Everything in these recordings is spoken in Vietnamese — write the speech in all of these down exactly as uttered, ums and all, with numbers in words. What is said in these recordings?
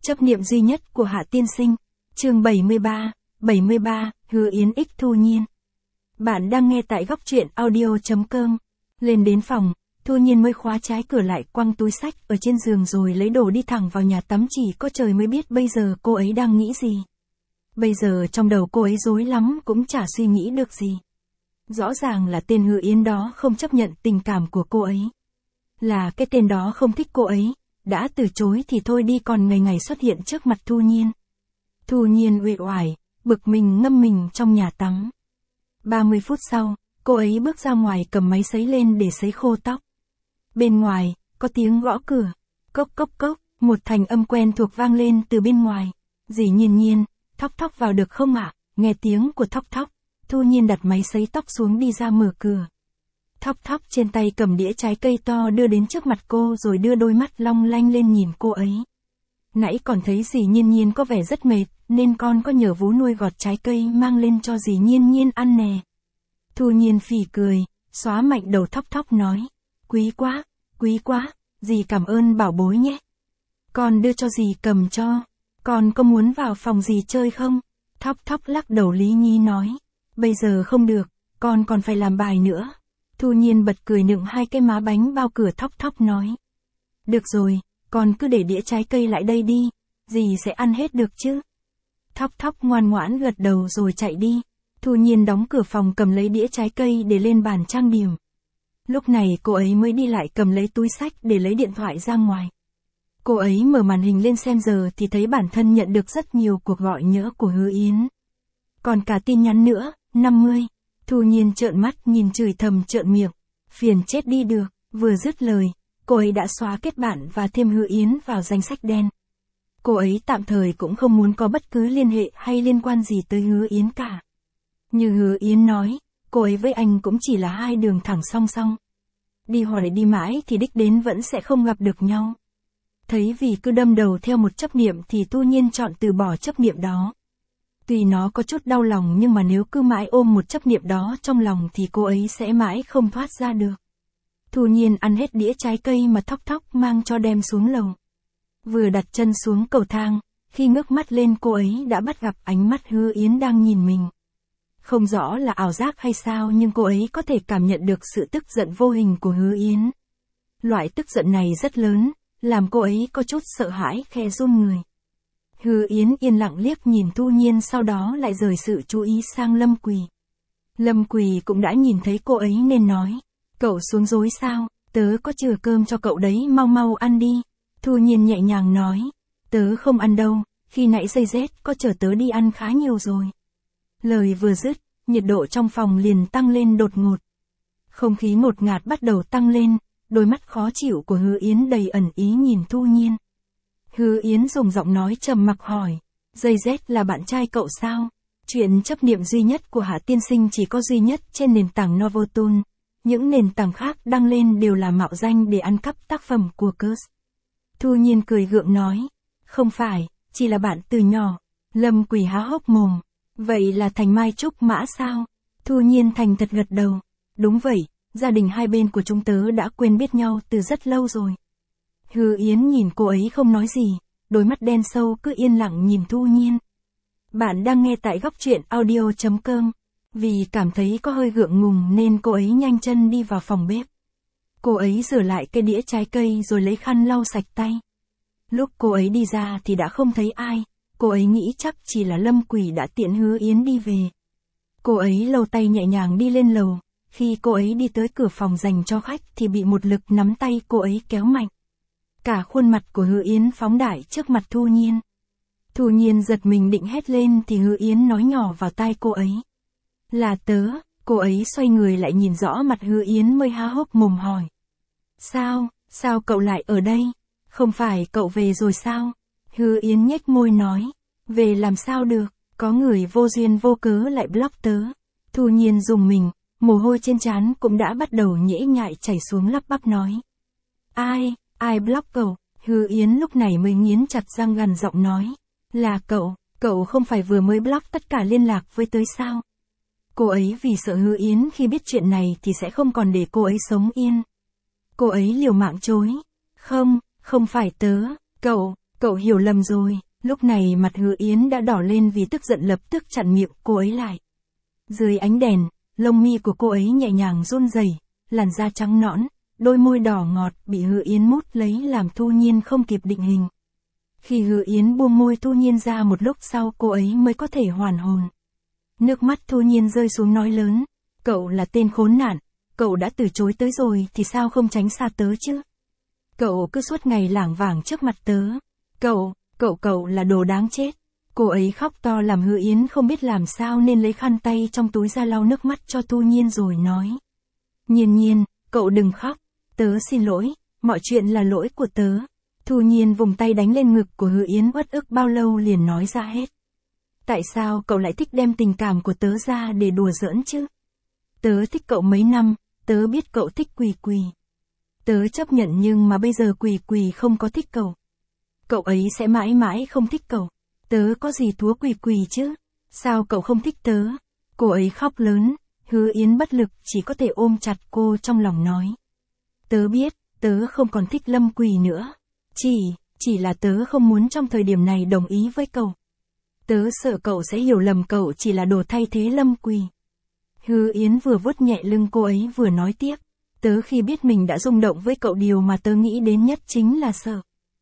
Chấp niệm duy nhất của Hạ Tiên Sinh. Chương bảy mươi ba, bảy mươi ba, Hứa Yến X Thu Nhiên. Bạn đang nghe tại góc truyện audio chấm com. Lên đến phòng, Thu Nhiên mới khóa trái cửa lại, quăng túi sách ở trên giường rồi lấy đồ đi thẳng vào nhà tắm. Chỉ có trời mới biết bây giờ cô ấy đang nghĩ gì. Bây giờ trong đầu cô ấy rối lắm, cũng chả suy nghĩ được gì. Rõ ràng là tên Hứa Yến đó không chấp nhận tình cảm của cô ấy. Là cái tên đó không thích cô ấy. Đã từ chối thì thôi đi, còn ngày ngày xuất hiện trước mặt Thu Nhiên. Thu Nhiên uể oải, bực mình ngâm mình trong nhà tắm. ba mươi phút sau, cô ấy bước ra ngoài cầm máy sấy lên để sấy khô tóc. Bên ngoài, có tiếng gõ cửa. Cốc cốc cốc, một thành âm quen thuộc vang lên từ bên ngoài. Dì Nhiên Nhiên, Thóc Thóc vào được không ạ? Nghe tiếng của Thóc Thóc, Thu Nhiên đặt máy sấy tóc xuống đi ra mở cửa. Thóc Thóc trên tay cầm đĩa trái cây to đưa đến trước mặt cô rồi đưa đôi mắt long lanh lên nhìn cô ấy. Nãy còn thấy dì Nhiên Nhiên có vẻ rất mệt, nên con có nhờ vú nuôi gọt trái cây mang lên cho dì Nhiên Nhiên ăn nè. Thu Nhiên phì cười, xóa mạnh đầu Thóc Thóc nói. Quý quá, quý quá, dì cảm ơn bảo bối nhé. Con đưa cho dì cầm cho. Con có muốn vào phòng dì chơi không? Thóc Thóc lắc đầu lý nhí nói. Bây giờ không được, con còn phải làm bài nữa. Thu Nhiên bật cười nựng hai cái má bánh bao cửa. Thóc Thóc nói. Được rồi, con cứ để đĩa trái cây lại đây đi, dì sẽ ăn hết được chứ. Thóc Thóc ngoan ngoãn gật đầu rồi chạy đi. Thu Nhiên đóng cửa phòng cầm lấy đĩa trái cây để lên bàn trang điểm. Lúc này cô ấy mới đi lại cầm lấy túi sách để lấy điện thoại ra ngoài. Cô ấy mở màn hình lên xem giờ thì thấy bản thân nhận được rất nhiều cuộc gọi nhỡ của Hứa Yến. Còn cả tin nhắn nữa, năm mươi. Thu Nhiên trợn mắt nhìn chửi thầm trợn miệng. Phiền chết đi được, vừa dứt lời, cô ấy đã xóa kết bạn và thêm Hứa Yến vào danh sách đen. Cô ấy tạm thời cũng không muốn có bất cứ liên hệ hay liên quan gì tới Hứa Yến cả. Như Hứa Yến nói, cô ấy với anh cũng chỉ là hai đường thẳng song song. Đi hỏi đi mãi thì đích đến vẫn sẽ không gặp được nhau. Thấy vì cứ đâm đầu theo một chấp niệm thì Thu Nhiên chọn từ bỏ chấp niệm đó. Tuy nó có chút đau lòng nhưng mà nếu cứ mãi ôm một chấp niệm đó trong lòng thì cô ấy sẽ mãi không thoát ra được. Thu Nhiên ăn hết đĩa trái cây mà Thóc Thóc mang cho đem xuống lầu. Vừa đặt chân xuống cầu thang, khi ngước mắt lên cô ấy đã bắt gặp ánh mắt Hứa Yến đang nhìn mình. Không rõ là ảo giác hay sao nhưng cô ấy có thể cảm nhận được sự tức giận vô hình của Hứa Yến. Loại tức giận này rất lớn, làm cô ấy có chút sợ hãi khe run người. Hứa Yến yên lặng liếc nhìn Thu Nhiên, sau đó lại rời sự chú ý sang Lâm Quỳ. Lâm Quỳ cũng đã nhìn thấy cô ấy nên nói. Cậu xuống dối sao, tớ có chừa cơm cho cậu đấy, mau mau ăn đi. Thu Nhiên nhẹ nhàng nói. Tớ không ăn đâu, khi nãy dây rét có chở tớ đi ăn khá nhiều rồi. Lời vừa dứt, nhiệt độ trong phòng liền tăng lên đột ngột. Không khí ngột ngạt bắt đầu tăng lên, đôi mắt khó chịu của Hứa Yến đầy ẩn ý nhìn Thu Nhiên. Hứa Yến dùng giọng nói trầm mặc hỏi. Dây rét là bạn trai cậu sao? Chuyện chấp niệm duy nhất của Hạ Tiên Sinh chỉ có duy nhất trên nền tảng Novotoon. Những nền tảng khác đăng lên đều là mạo danh để ăn cắp tác phẩm của Curse. Thu Nhiên cười gượng nói. Không phải, chỉ là bạn từ nhỏ. Lâm Quỳ há hốc mồm. Vậy là thành mai trúc mã sao? Thu Nhiên thành thật gật đầu. Đúng vậy, gia đình hai bên của chúng tớ đã quen biết nhau từ rất lâu rồi. Hứa Yến nhìn cô ấy không nói gì, đôi mắt đen sâu cứ yên lặng nhìn Thu Nhiên. Bạn đang nghe tại góc truyện audio chấm com. Vì cảm thấy có hơi gượng ngùng nên cô ấy nhanh chân đi vào phòng bếp. Cô ấy rửa lại cái đĩa trái cây rồi lấy khăn lau sạch tay. Lúc cô ấy đi ra thì đã không thấy ai, cô ấy nghĩ chắc chỉ là Lâm Quỳ đã tiễn Hứa Yến đi về. Cô ấy lau tay nhẹ nhàng đi lên lầu, khi cô ấy đi tới cửa phòng dành cho khách thì bị một lực nắm tay cô ấy kéo mạnh. Cả khuôn mặt của Hứa Yến phóng đại trước mặt Thu Nhiên. Thu Nhiên giật mình định hét lên thì Hứa Yến nói nhỏ vào tai cô ấy. Là tớ. Cô ấy xoay người lại nhìn rõ mặt Hứa Yến mới há hốc mồm hỏi. Sao, sao cậu lại ở đây? Không phải cậu về rồi sao? Hứa Yến nhếch môi nói. Về làm sao được, có người vô duyên vô cớ lại block tớ. Thu Nhiên rùng mình, mồ hôi trên trán cũng đã bắt đầu nhễ nhại chảy xuống, lắp bắp nói. Ai, ai block cậu? Hứa Yến lúc này mới nghiến chặt răng gằn giọng nói. Là cậu, cậu không phải vừa mới block tất cả liên lạc với tớ sao? Cô ấy vì sợ Hứa Yến khi biết chuyện này thì sẽ không còn để cô ấy sống yên. Cô ấy liều mạng chối. Không, không phải tớ, cậu, Cậu hiểu lầm rồi, lúc này mặt Hứa Yến đã đỏ lên vì tức giận, lập tức chặn miệng cô ấy lại. Dưới ánh đèn, lông mi của cô ấy nhẹ nhàng run rẩy, làn da trắng nõn, đôi môi đỏ ngọt bị Hứa Yến mút lấy làm Thu Nhiên không kịp định hình. Khi Hứa Yến buông môi Thu Nhiên ra, một lúc sau cô ấy mới có thể hoàn hồn. Nước mắt Thu Nhiên rơi xuống nói lớn, cậu là tên khốn nạn, cậu đã từ chối tớ rồi thì sao không tránh xa tớ chứ? Cậu cứ suốt ngày lảng vảng trước mặt tớ. Cậu, cậu cậu là đồ đáng chết. Cô ấy khóc to làm Hứa Yến không biết làm sao nên lấy khăn tay trong túi ra lau nước mắt cho Thu Nhiên rồi nói. Nhiên Nhiên, cậu đừng khóc, tớ xin lỗi, mọi chuyện là lỗi của tớ. Thu Nhiên vùng tay đánh lên ngực của Hứa Yến, uất ức bao lâu liền nói ra hết. Tại sao cậu lại thích đem tình cảm của tớ ra để đùa giỡn chứ? Tớ thích cậu mấy năm, tớ biết cậu thích Quỳ Quỳ. Tớ chấp nhận nhưng mà bây giờ Quỳ Quỳ không có thích cậu. Cậu ấy sẽ mãi mãi không thích cậu. Tớ có gì thua Quỳ Quỳ chứ? Sao cậu không thích tớ? Cô ấy khóc lớn, Hứa Yến bất lực chỉ có thể ôm chặt cô trong lòng nói. Tớ biết, tớ không còn thích Lâm Quỳ nữa. Chỉ, chỉ là tớ không muốn trong thời điểm này đồng ý với cậu. Tớ sợ cậu sẽ hiểu lầm cậu chỉ là đồ thay thế Lâm Quỳ. Hứa Yến vừa vuốt nhẹ lưng cô ấy vừa nói tiếp. Tớ khi biết mình đã rung động với cậu, điều mà tớ nghĩ đến nhất chính là sợ.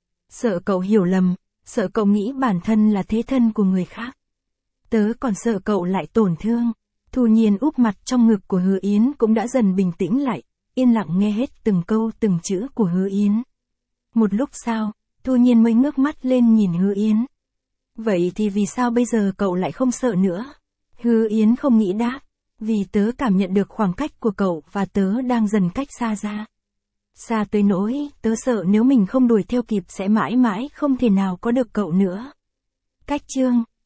Sợ cậu hiểu lầm, sợ cậu nghĩ bản thân là thế thân của người khác. Tớ còn sợ cậu lại tổn thương. Thu Nhiên úp mặt trong ngực của Hứa Yến cũng đã dần bình tĩnh lại, yên lặng nghe hết từng câu từng chữ của Hứa Yến. Một lúc sau, Thu Nhiên mới ngước mắt lên nhìn Hứa Yến. Vậy thì vì sao bây giờ cậu lại không sợ nữa? Hứa Yến không nghĩ đáp. Vì tớ cảm nhận được khoảng cách của cậu và tớ đang dần cách xa ra. Xa tới nỗi, tớ sợ nếu mình không đuổi theo kịp sẽ mãi mãi không thể nào có được cậu nữa. Cách chương